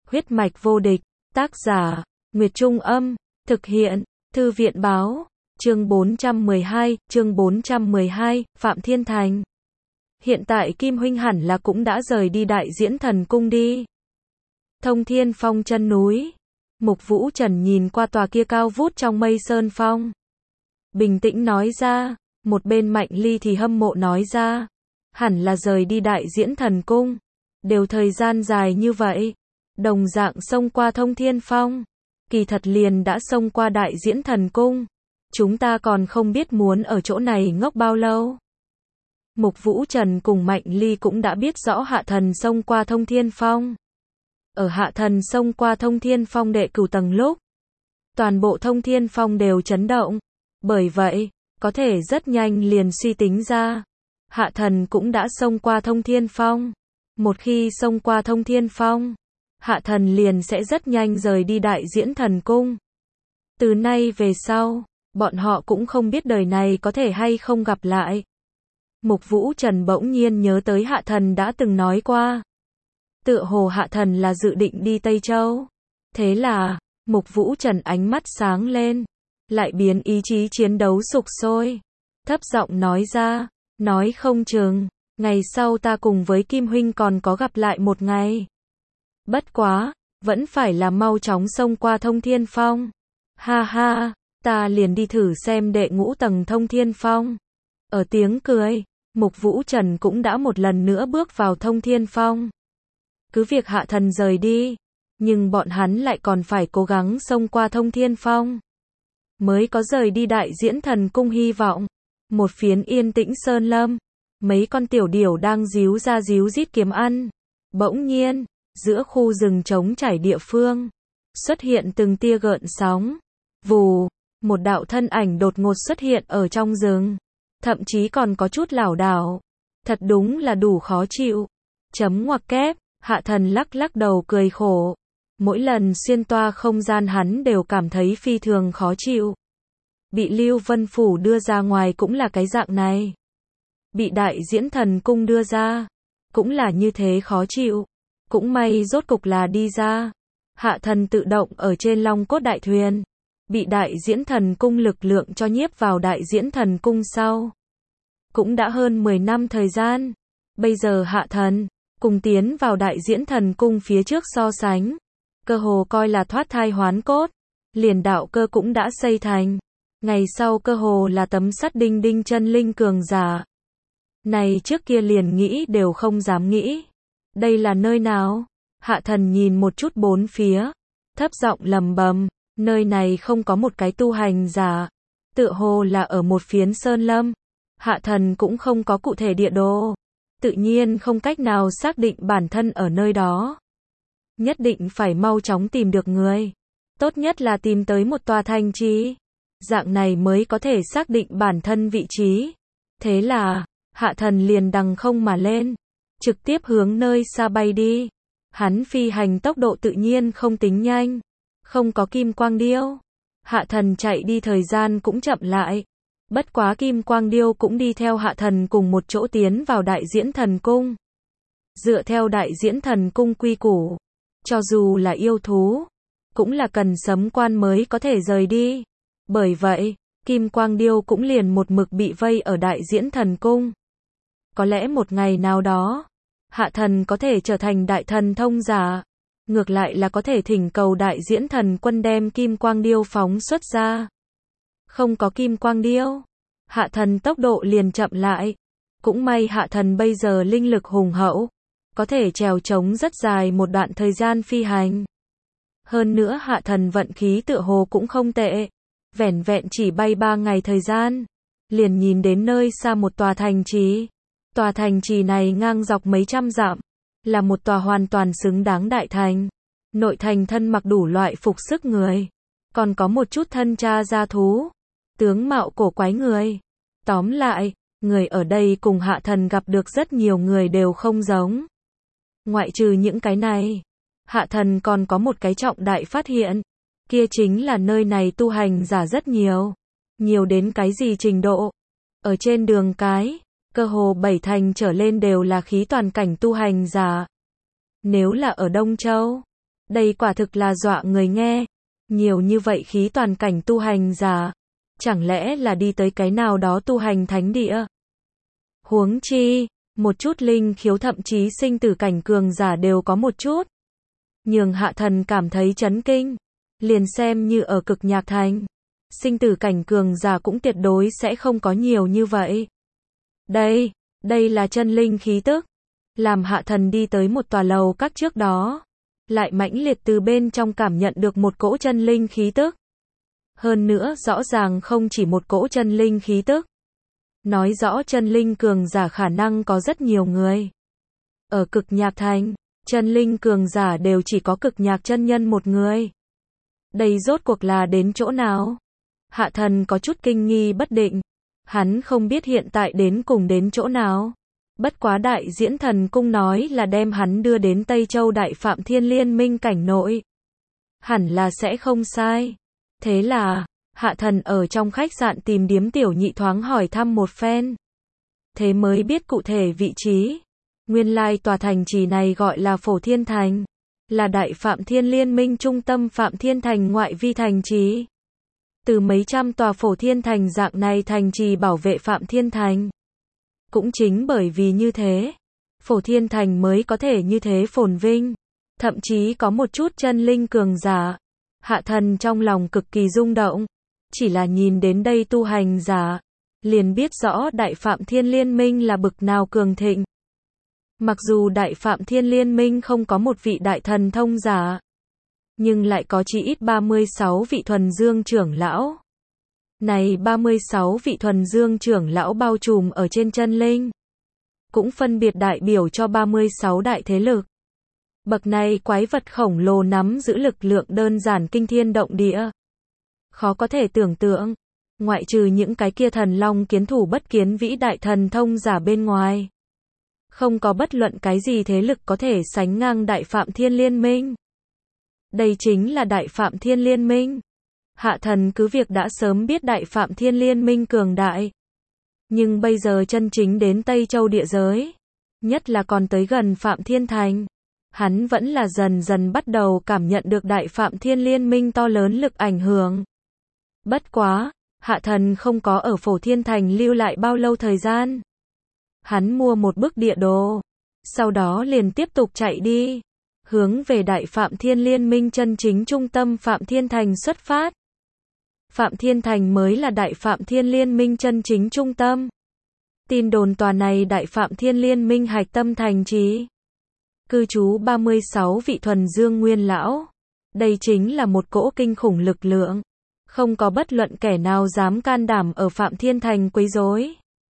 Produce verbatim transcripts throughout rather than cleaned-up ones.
Huyết mạch vô địch, tác giả, Nguyệt Trung Âm, thực hiện, Thư viện Báo, chương bốn trăm mười hai, chương bốn trăm mười hai, Phạm Thiên Thành. Hiện tại Kim Huynh hẳn là cũng đã rời đi Đại Diễn Thần Cung đi. Thông Thiên Phong chân núi. Mục Vũ Trần nhìn qua tòa kia cao vút trong mây sơn phong. Bình tĩnh nói ra, một bên Mạnh Ly thì hâm mộ nói ra. Hẳn là rời đi Đại Diễn Thần Cung. Đều thời gian dài như vậy. Đồng dạng xông qua Thông Thiên Phong. Kỳ thật liền đã xông qua Đại Diễn Thần Cung. Chúng ta còn không biết muốn ở chỗ này ngốc bao lâu. Mục Vũ Trần cùng Mạnh Ly cũng đã biết rõ Hạ Thần xông qua Thông Thiên Phong. Ở Hạ Thần xông qua Thông Thiên Phong đệ cửu tầng lúc, toàn bộ Thông Thiên Phong đều chấn động. Bởi vậy, có thể rất nhanh liền suy tính ra, Hạ Thần cũng đã xông qua Thông Thiên Phong. Một khi xông qua Thông Thiên Phong, Hạ Thần liền sẽ rất nhanh rời đi Đại Diễn Thần Cung. Từ nay về sau, bọn họ cũng không biết đời này có thể hay không gặp lại. Mục Vũ Trần bỗng nhiên nhớ tới Hạ Thần đã từng nói qua. Tựa hồ Hạ Thần là dự định đi Tây Châu. Thế là, Mục Vũ Trần ánh mắt sáng lên, lại biến ý chí chiến đấu sục sôi. Thấp giọng nói ra, nói không chừng, ngày sau ta cùng với Kim Huynh còn có gặp lại một ngày. Bất quá, vẫn phải là mau chóng xông qua Thông Thiên Phong. Ha ha, ta liền đi thử xem đệ ngũ tầng Thông Thiên Phong. Ở tiếng cười, Mục Vũ Trần cũng đã một lần nữa bước vào Thông Thiên Phong. Cứ việc Hạ Thần rời đi, nhưng bọn hắn lại còn phải cố gắng xông qua Thông Thiên Phong. Mới có rời đi Đại Diễn Thần Cung hy vọng. Một phiến yên tĩnh sơn lâm, mấy con tiểu điểu đang díu ra díu rít kiếm ăn. Bỗng nhiên, giữa khu rừng trống trải địa phương, xuất hiện từng tia gợn sóng. Vù, một đạo thân ảnh đột ngột xuất hiện ở trong rừng. Thậm chí còn có chút lảo đảo. Thật đúng là đủ khó chịu. Chấm ngoặc kép, Hạ Thần lắc lắc đầu cười khổ. Mỗi lần xuyên toa không gian hắn đều cảm thấy phi thường khó chịu. Bị Lưu Vân Phủ đưa ra ngoài cũng là cái dạng này. Bị Đại Diễn Thần Cung đưa ra, cũng là như thế khó chịu. Cũng may rốt cục là đi ra. Hạ Thần tự động ở trên Long Cốt Đại Thuyền. Bị Đại Diễn Thần Cung lực lượng cho nhiếp vào Đại Diễn Thần Cung sau. Cũng đã hơn mười năm thời gian. Bây giờ Hạ Thần, cùng tiến vào Đại Diễn Thần Cung phía trước so sánh. Cơ hồ coi là thoát thai hoán cốt. Liền đạo cơ cũng đã xây thành. Ngày sau cơ hồ là tấm sắt đinh đinh chân linh cường giả. Này trước kia liền nghĩ đều không dám nghĩ. Đây là nơi nào? Hạ Thần nhìn một chút bốn phía. Thấp giọng lầm bầm. Nơi này không có một cái tu hành giả. Tựa hồ là ở một phiến sơn lâm. Hạ Thần cũng không có cụ thể địa đồ. Tự nhiên không cách nào xác định bản thân ở nơi đó. Nhất định phải mau chóng tìm được người. Tốt nhất là tìm tới một tòa thành trì. Dạng này mới có thể xác định bản thân vị trí. Thế là, Hạ Thần liền đằng không mà lên. Trực tiếp hướng nơi xa bay đi. Hắn phi hành tốc độ tự nhiên không tính nhanh. Không có kim quang điêu. Hạ Thần chạy đi thời gian cũng chậm lại. Bất quá kim quang điêu cũng đi theo Hạ Thần cùng một chỗ tiến vào Đại Diễn Thần Cung. Dựa theo Đại Diễn Thần Cung quy củ, cho dù là yêu thú, cũng là cần sấm quan mới có thể rời đi. Bởi vậy, kim quang điêu cũng liền một mực bị vây ở Đại Diễn Thần Cung. Có lẽ một ngày nào đó, Hạ Thần có thể trở thành đại thần thông giả. Ngược lại là có thể thỉnh cầu Đại Diễn Thần Quân đem kim quang điêu phóng xuất ra. Không có kim quang điêu, Hạ Thần tốc độ liền chậm lại. Cũng may Hạ Thần bây giờ linh lực hùng hậu, có thể trèo trống rất dài một đoạn thời gian phi hành. Hơn nữa Hạ Thần vận khí tựa hồ cũng không tệ. Vẻn vẹn chỉ bay ba ngày thời gian, liền nhìn đến nơi xa một tòa thành trì. Tòa thành trì này ngang dọc mấy trăm dặm, là một tòa hoàn toàn xứng đáng đại thành. Nội thành thân mặc đủ loại phục sức người, còn có một chút thân cha gia thú, tướng mạo cổ quái người. Tóm lại, người ở đây cùng Hạ Thần gặp được rất nhiều người đều không giống. Ngoại trừ những cái này, Hạ Thần còn có một cái trọng đại phát hiện. Kia chính là nơi này tu hành giả rất nhiều. Nhiều đến cái gì trình độ? Ở trên đường cái, cơ hồ bảy thành trở lên đều là khí toàn cảnh tu hành giả. Nếu là ở Đông Châu, Đây quả thực là dọa người nghe. Nhiều như vậy khí toàn cảnh tu hành giả. Chẳng lẽ là đi tới cái nào đó tu hành thánh địa? Huống chi, một chút linh khiếu thậm chí sinh tử cảnh cường giả đều có một chút. Nhường Hạ Thần cảm thấy chấn kinh. Liền xem như ở Cực Nhạc Thành, sinh tử cảnh cường giả cũng tuyệt đối sẽ không có nhiều như vậy. Đây, đây là chân linh khí tức. Làm Hạ Thần đi tới một tòa lầu các trước đó, lại mãnh liệt từ bên trong cảm nhận được một cỗ chân linh khí tức. Hơn nữa rõ ràng không chỉ một cỗ chân linh khí tức. Nói rõ chân linh cường giả khả năng có rất nhiều người. Ở Cực Nhạc Thành, chân linh cường giả đều chỉ có Cực Nhạc chân nhân một người. Đây rốt cuộc là đến chỗ nào? Hạ Thần có chút kinh nghi bất định. Hắn không biết hiện tại đến cùng đến chỗ nào. Bất quá Đại Diễn Thần Cung nói là đem hắn đưa đến Tây Châu Đại Phạm Thiên Liên Minh cảnh nội. Hẳn là sẽ không sai. Thế là, Hạ Thần ở trong khách sạn tìm điếm tiểu nhị thoáng hỏi thăm một phen. Thế mới biết cụ thể vị trí. Nguyên lai tòa thành trì này gọi là Phổ Thiên Thành. Là Đại Phạm Thiên Liên Minh trung tâm Phạm Thiên Thành ngoại vi thành trì. Từ mấy trăm tòa Phổ Thiên Thành dạng này thành trì bảo vệ Phạm Thiên Thành. Cũng chính bởi vì như thế, Phổ Thiên Thành mới có thể như thế phồn vinh. Thậm chí có một chút chân linh cường giả. Hạ Thần trong lòng cực kỳ rung động. Chỉ là nhìn đến đây tu hành giả, liền biết rõ Đại Phạm Thiên Liên Minh là bực nào cường thịnh. Mặc dù Đại Phạm Thiên Liên Minh không có một vị đại thần thông giả, nhưng lại có chỉ ít ba mươi sáu vị thuần dương trưởng lão. Này ba mươi sáu vị thuần dương trưởng lão bao trùm ở trên chân linh, cũng phân biệt đại biểu cho ba mươi sáu đại thế lực. Bậc này quái vật khổng lồ nắm giữ lực lượng đơn giản kinh thiên động địa. Khó có thể tưởng tượng, ngoại trừ những cái kia thần long kiến thủ bất kiến vĩ đại thần thông giả bên ngoài, không có bất luận cái gì thế lực có thể sánh ngang Đại Phạm Thiên Liên Minh. Đây chính là Đại Phạm Thiên Liên Minh. Hạ Thần cứ việc đã sớm biết Đại Phạm Thiên Liên Minh cường đại. Nhưng bây giờ chân chính đến Tây Châu địa giới, nhất là còn tới gần Phạm Thiên Thành, hắn vẫn là dần dần bắt đầu cảm nhận được Đại Phạm Thiên Liên Minh to lớn lực ảnh hưởng. Bất quá, Hạ Thần không có ở Phổ Thiên Thành lưu lại bao lâu thời gian. Hắn mua một bức địa đồ, sau đó liền tiếp tục chạy đi, hướng về Đại Phạm Thiên Liên Minh chân chính trung tâm Phạm Thiên Thành xuất phát. Phạm Thiên Thành mới là Đại Phạm Thiên Liên Minh chân chính trung tâm. Tin đồn tòa này Đại Phạm Thiên Liên Minh hạch tâm thành trì, cư trú ba mươi sáu vị thuần dương nguyên lão. Đây chính là một cỗ kinh khủng lực lượng. Không có bất luận kẻ nào dám can đảm ở Phạm Thiên Thành quấy rối.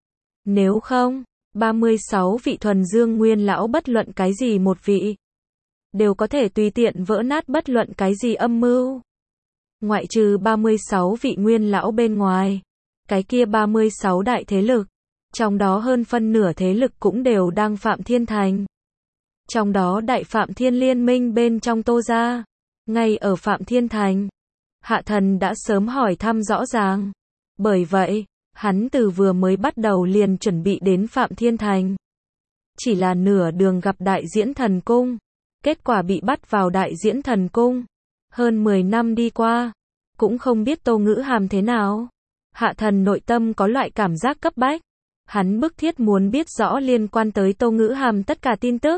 Nếu không, ba mươi sáu vị thuần dương nguyên lão bất luận cái gì một vị, đều có thể tùy tiện vỡ nát bất luận cái gì âm mưu. Ngoại trừ ba mươi sáu vị nguyên lão bên ngoài, cái kia ba mươi sáu đại thế lực, trong đó hơn phân nửa thế lực cũng đều đang Phạm Thiên Thành. Trong đó Đại Phạm Thiên Liên Minh bên trong Tô gia, ngay ở Phạm Thiên Thành. Hạ Thần đã sớm hỏi thăm rõ ràng. Bởi vậy, hắn từ vừa mới bắt đầu liền chuẩn bị đến Phạm Thiên Thành. Chỉ là nửa đường gặp Đại Diễn Thần Cung. Kết quả bị bắt vào Đại Diễn Thần Cung. Hơn mười năm đi qua, cũng không biết Tô Ngữ Hàm thế nào. Hạ Thần nội tâm có loại cảm giác cấp bách. Hắn bức thiết muốn biết rõ liên quan tới Tô Ngữ Hàm tất cả tin tức.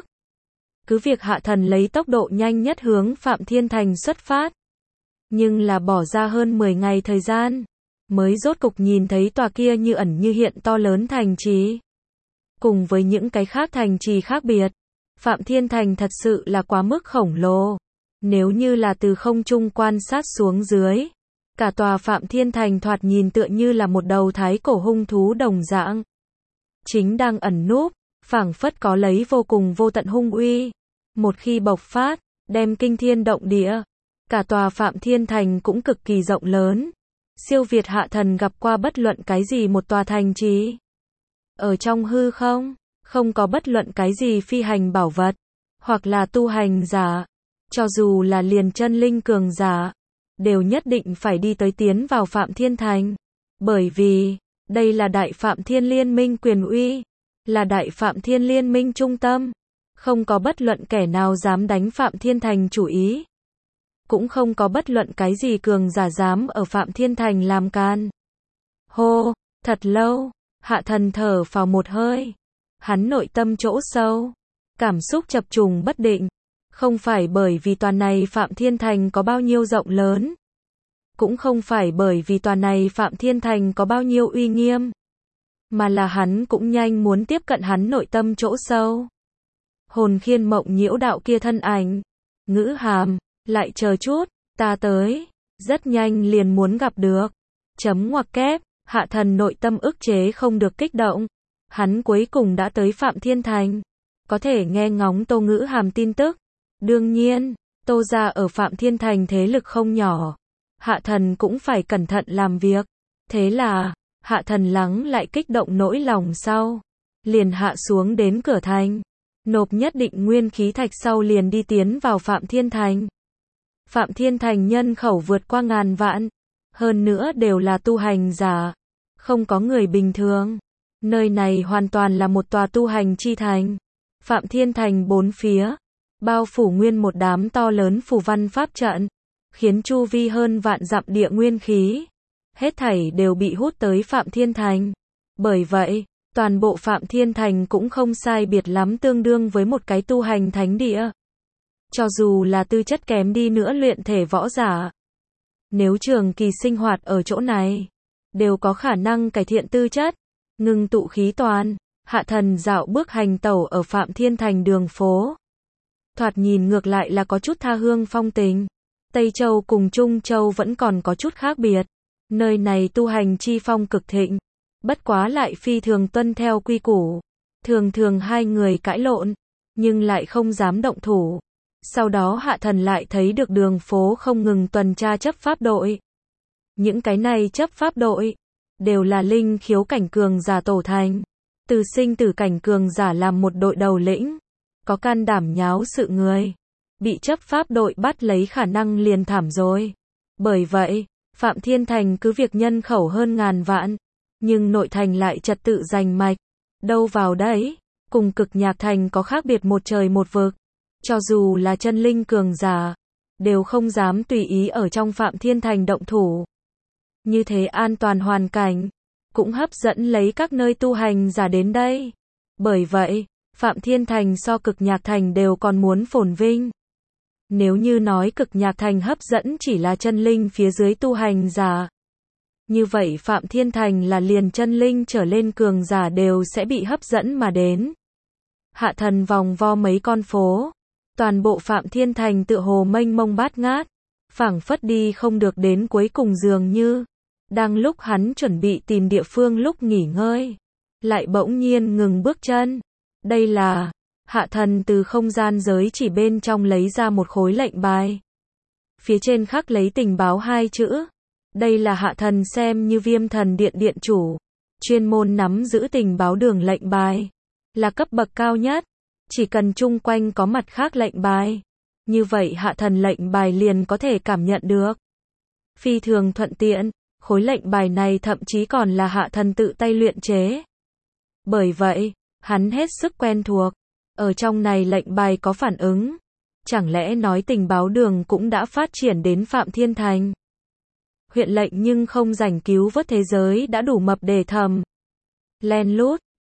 Cứ việc Hạ Thần lấy tốc độ nhanh nhất hướng Phạm Thiên Thành xuất phát. Nhưng là bỏ ra hơn mười ngày thời gian, mới rốt cục nhìn thấy tòa kia như ẩn như hiện to lớn thành trì. Cùng với những cái khác thành trì khác biệt, Phạm Thiên Thành thật sự là quá mức khổng lồ. Nếu như là từ không trung quan sát xuống dưới, cả tòa Phạm Thiên Thành thoạt nhìn tựa như là một đầu thái cổ hung thú đồng dạng. Chính đang ẩn núp, phảng phất có lấy vô cùng vô tận hung uy. Một khi bộc phát, đem kinh thiên động địa. Cả tòa Phạm Thiên Thành cũng cực kỳ rộng lớn. Siêu việt Hạ Thần gặp qua bất luận cái gì một tòa thành trì. Ở trong hư không, không có bất luận cái gì phi hành bảo vật, hoặc là tu hành giả. Cho dù là liền chân linh cường giả, đều nhất định phải đi tới tiến vào Phạm Thiên Thành. Bởi vì, đây là Đại Phạm Thiên Liên Minh quyền uy, là Đại Phạm Thiên Liên Minh trung tâm. Không có bất luận kẻ nào dám đánh Phạm Thiên Thành chủ ý. Cũng không có bất luận cái gì cường giả dám ở Phạm Thiên Thành làm can. Hô, thật lâu, Hạ Thần thở phào một hơi. Hắn nội tâm chỗ sâu, cảm xúc chập trùng bất định. Không phải bởi vì tòa này Phạm Thiên Thành có bao nhiêu rộng lớn. Cũng không phải bởi vì tòa này Phạm Thiên Thành có bao nhiêu uy nghiêm. Mà là hắn cũng nhanh muốn tiếp cận hắn nội tâm chỗ sâu. Hồn khiên mộng nhiễu đạo kia thân ảnh. Ngữ hàm, lại chờ chút, ta tới. Rất nhanh liền muốn gặp được. Chấm ngoặc kép, Hạ Thần nội tâm ức chế không được kích động. Hắn cuối cùng đã tới Phạm Thiên Thành. Có thể nghe ngóng Tô Ngữ hàm tin tức. Đương nhiên, Tô gia ở Phạm Thiên Thành thế lực không nhỏ. Hạ Thần cũng phải cẩn thận làm việc. Thế là, Hạ Thần lắng lại kích động nỗi lòng sau. Liền hạ xuống đến cửa thành. Nộp nhất định nguyên khí thạch sau liền đi tiến vào Phạm Thiên Thành. Phạm Thiên Thành nhân khẩu vượt qua ngàn vạn. Hơn nữa đều là tu hành giả. Không có người bình thường. Nơi này hoàn toàn là một tòa tu hành chi thành. Phạm Thiên Thành bốn phía. Bao phủ nguyên một đám to lớn phù văn pháp trận. Khiến chu vi hơn vạn dặm địa nguyên khí. Hết thảy đều bị hút tới Phạm Thiên Thành. Bởi vậy, toàn bộ Phạm Thiên Thành cũng không sai biệt lắm tương đương với một cái tu hành thánh địa. Cho dù là tư chất kém đi nữa luyện thể võ giả. Nếu trường kỳ sinh hoạt ở chỗ này, đều có khả năng cải thiện tư chất, ngưng tụ khí toàn. Hạ Thần dạo bước hành tẩu ở Phạm Thiên Thành đường phố. Thoạt nhìn ngược lại là có chút tha hương phong tình. Tây Châu cùng Trung Châu vẫn còn có chút khác biệt. Nơi này tu hành chi phong cực thịnh. Bất quá lại phi thường tuân theo quy củ. Thường thường hai người cãi lộn, nhưng lại không dám động thủ. Sau đó Hạ Thần lại thấy được đường phố không ngừng tuần tra chấp pháp đội. Những cái này chấp pháp đội, đều là linh khiếu cảnh cường giả tổ thành. Từ sinh tử cảnh cường giả làm một đội đầu lĩnh. Có can đảm nháo sự người. Bị chấp pháp đội bắt lấy khả năng liền thảm rồi. Bởi vậy, Phạm Thiên Thành cứ việc nhân khẩu hơn ngàn vạn. Nhưng nội thành lại trật tự rành mạch. Đâu vào đấy, cùng Cực Nhạc Thành có khác biệt một trời một vực. Cho dù là chân linh cường giả, đều không dám tùy ý ở trong Phạm Thiên Thành động thủ. Như thế an toàn hoàn cảnh, cũng hấp dẫn lấy các nơi tu hành giả đến đây. Bởi vậy, Phạm Thiên Thành so Cực Nhạc Thành đều còn muốn phồn vinh. Nếu như nói Cực Nhạc Thành hấp dẫn chỉ là chân linh phía dưới tu hành giả, như vậy Phạm Thiên Thành là liền chân linh trở lên cường giả đều sẽ bị hấp dẫn mà đến. Hạ Thần vòng vo mấy con phố. Toàn bộ Phạm Thiên Thành tựa hồ mênh mông bát ngát. Phảng phất đi không được đến cuối cùng dường như. Đang lúc hắn chuẩn bị tìm địa phương lúc nghỉ ngơi. Lại bỗng nhiên ngừng bước chân. Đây là... Hạ Thần từ không gian giới chỉ bên trong lấy ra một khối lệnh bài. Phía trên khắc lấy tình báo hai chữ. Đây là Hạ Thần xem như Viêm Thần Điện điện chủ. Chuyên môn nắm giữ tình báo đường lệnh bài. Là cấp bậc cao nhất. Chỉ cần chung quanh có mặt khác lệnh bài. Như vậy Hạ Thần lệnh bài liền có thể cảm nhận được. Phi thường thuận tiện. Khối lệnh bài này thậm chí còn là Hạ Thần tự tay luyện chế. Bởi vậy, hắn hết sức quen thuộc. Ở trong này lệnh bài có phản ứng. Chẳng lẽ nói tình báo đường cũng đã phát triển đến Phạm Thiên Thành. Huyện lệnh nhưng không rảnh cứu vớt thế giới đã đủ mập để thầm. Len lút,